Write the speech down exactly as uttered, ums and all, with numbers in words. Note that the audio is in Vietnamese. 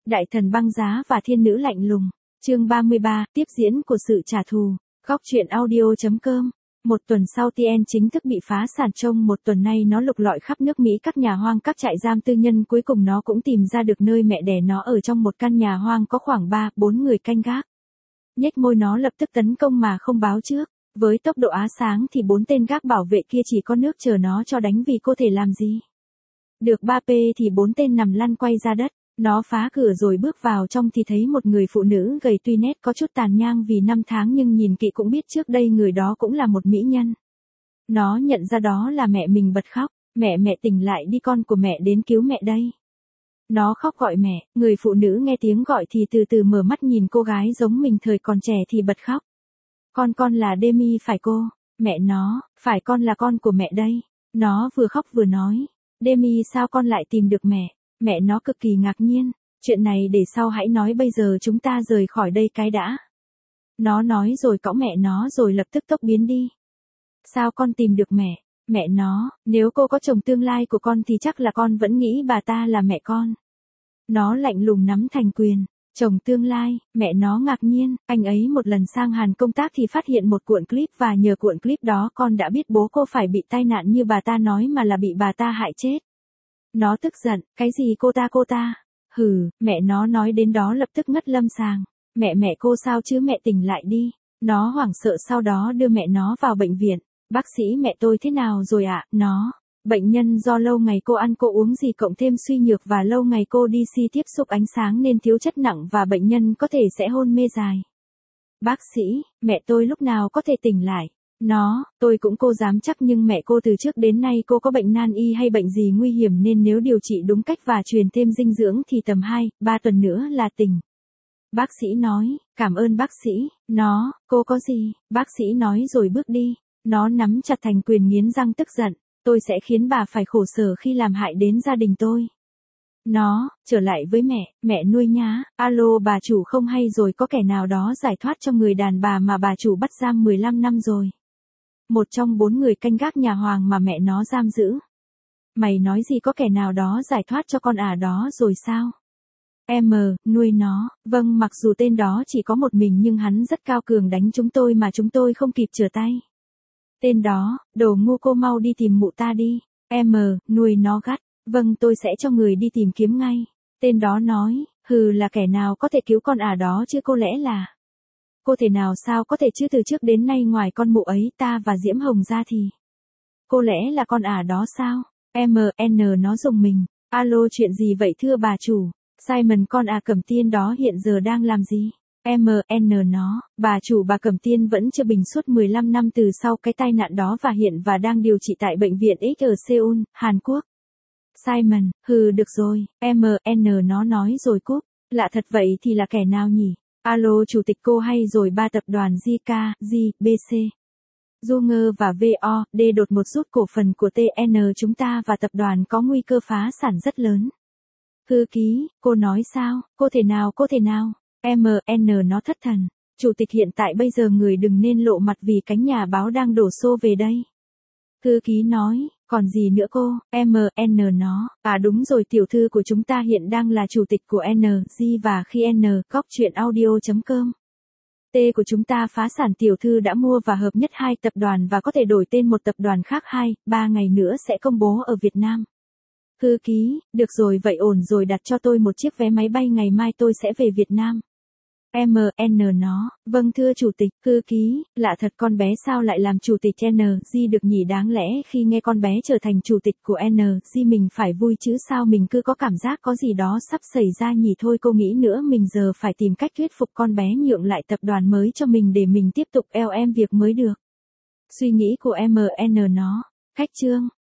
Đại thần băng giá và thiên nữ lạnh lùng. Chương ba mươi ba, tiếp diễn của sự trả thù. Góc truyện audio.com. Một tuần sau tê en chính thức bị phá sản. Trong một tuần nay nó lục lọi khắp nước Mỹ các nhà hoang, các trại giam tư nhân, cuối cùng nó cũng tìm ra được nơi mẹ đẻ nó ở, trong một căn nhà hoang có khoảng ba, bốn người canh gác. Nhếch môi nó lập tức tấn công mà không báo trước. Với tốc độ á sáng thì bốn tên gác bảo vệ kia chỉ có nước chờ nó cho đánh, vì cô thể làm gì. Được ba pê thì bốn tên nằm lăn quay ra đất. Nó phá cửa rồi bước vào trong thì thấy một người phụ nữ gầy, tuy nét có chút tàn nhang vì năm tháng, nhưng nhìn kỹ cũng biết trước đây người đó cũng là một mỹ nhân. Nó nhận ra đó là mẹ mình, bật khóc. Mẹ, mẹ tỉnh lại đi, con của mẹ đến cứu mẹ đây. Nó khóc gọi mẹ. Người phụ nữ nghe tiếng gọi thì từ từ mở mắt, nhìn cô gái giống mình thời còn trẻ thì bật khóc. Con con là Demi phải cô? Mẹ nó, phải, con là con của mẹ đây. Nó vừa khóc vừa nói. Demi, sao con lại tìm được mẹ? Mẹ nó cực kỳ ngạc nhiên. Chuyện này để sau hãy nói, bây giờ chúng ta rời khỏi đây cái đã. Nó nói rồi cõng mẹ nó rồi lập tức tốc biến đi. Sao con tìm được mẹ? Mẹ nó, nếu cô có chồng tương lai của con thì chắc là con vẫn nghĩ bà ta là mẹ con. Nó lạnh lùng nắm thành quyền. Chồng tương lai, mẹ nó ngạc nhiên. Anh ấy một lần sang Hàn công tác thì phát hiện một cuộn clip, và nhờ cuộn clip đó con đã biết bố cô phải bị tai nạn như bà ta nói, mà là bị bà ta hại chết. Nó tức giận. Cái gì cô ta cô ta? Hừ, mẹ nó nói đến đó lập tức ngất lâm sàng. Mẹ mẹ cô sao chứ, mẹ tỉnh lại đi. Nó hoảng sợ, sau đó đưa mẹ nó vào bệnh viện. Bác sĩ, mẹ tôi thế nào rồi ạ? Nó, bệnh nhân do lâu ngày cô ăn cô uống gì cộng thêm suy nhược, và lâu ngày cô đi xi tiếp xúc ánh sáng nên thiếu chất nặng, và bệnh nhân có thể sẽ hôn mê dài. Bác sĩ, mẹ tôi lúc nào có thể tỉnh lại? Nó, tôi cũng cô dám chắc, nhưng mẹ cô từ trước đến nay cô có bệnh nan y hay bệnh gì nguy hiểm, nên nếu điều trị đúng cách và truyền thêm dinh dưỡng thì tầm hai, ba tuần nữa là tỉnh. Bác sĩ nói. Cảm ơn bác sĩ. Nó, cô có gì? Bác sĩ nói rồi bước đi. Nó nắm chặt thành quyền, nghiến răng tức giận. Tôi sẽ khiến bà phải khổ sở khi làm hại đến gia đình tôi. Nó, trở lại với mẹ, mẹ nuôi nhá. Alo bà chủ, không hay rồi, có kẻ nào đó giải thoát cho người đàn bà mà bà chủ bắt giam mười lăm năm rồi. Một trong bốn người canh gác nhà hoàng mà mẹ nó giam giữ. Mày nói gì, có kẻ nào đó giải thoát cho con ả đó rồi sao? Em, nuôi nó. Vâng, mặc dù tên đó chỉ có một mình nhưng hắn rất cao cường, đánh chúng tôi mà chúng tôi không kịp trở tay. Tên đó, đồ ngu, cô mau đi tìm mụ ta đi. Em, nuôi nó gắt. Vâng, tôi sẽ cho người đi tìm kiếm ngay. Tên đó nói. Hừ, là kẻ nào có thể cứu con ả đó chứ, cô lẽ là... Cô thể nào, sao có thể chứ, từ trước đến nay ngoài con mụ ấy ta và Diễm Hồng ra thì... Cô lẽ là con ả đó sao? Em, N nó dùng mình. Alo, chuyện gì vậy thưa bà chủ? Simon, con ả Cẩm Tiên đó hiện giờ đang làm gì? Em, N nó, bà chủ, bà Cẩm Tiên vẫn chưa bình suốt mười lăm năm từ sau cái tai nạn đó, và hiện và đang điều trị tại bệnh viện X ở Seoul, Hàn Quốc. Simon, hừ, được rồi. Em, N nó nói rồi cúp. Lạ thật, vậy thì là kẻ nào nhỉ? Alo chủ tịch, cô hay rồi, ba tập đoàn G K, G, B C, Junger và vê o D đột ngột rút cổ phần của tê en, chúng ta và tập đoàn có nguy cơ phá sản rất lớn. Thư ký, cô nói sao? Cô thể nào, cô thể nào? Em, N nó thất thần. Chủ tịch, hiện tại bây giờ người đừng nên lộ mặt vì cánh nhà báo đang đổ xô về đây. Thư ký nói. Còn gì nữa cô? Em, N nó. À đúng rồi, tiểu thư của chúng ta hiện đang là chủ tịch của N G, và khi N, góc truyện audio.com. T của chúng ta phá sản, tiểu thư đã mua và hợp nhất hai tập đoàn và có thể đổi tên một tập đoàn khác hai, ba ngày nữa sẽ công bố ở Việt Nam. Thư ký, được rồi, vậy ổn rồi, đặt cho tôi một chiếc vé máy bay, ngày mai tôi sẽ về Việt Nam. Em, N nó. Vâng thưa chủ tịch. Thư ký, lạ thật, con bé sao lại làm chủ tịch N G được nhỉ? Đáng lẽ khi nghe con bé trở thành chủ tịch của N G mình phải vui chứ, sao mình cứ có cảm giác có gì đó sắp xảy ra nhỉ? Thôi cô nghĩ nữa, mình giờ phải tìm cách thuyết phục con bé nhượng lại tập đoàn mới cho mình để mình tiếp tục eo em việc mới được. Suy nghĩ của em, N nó. Khách trương.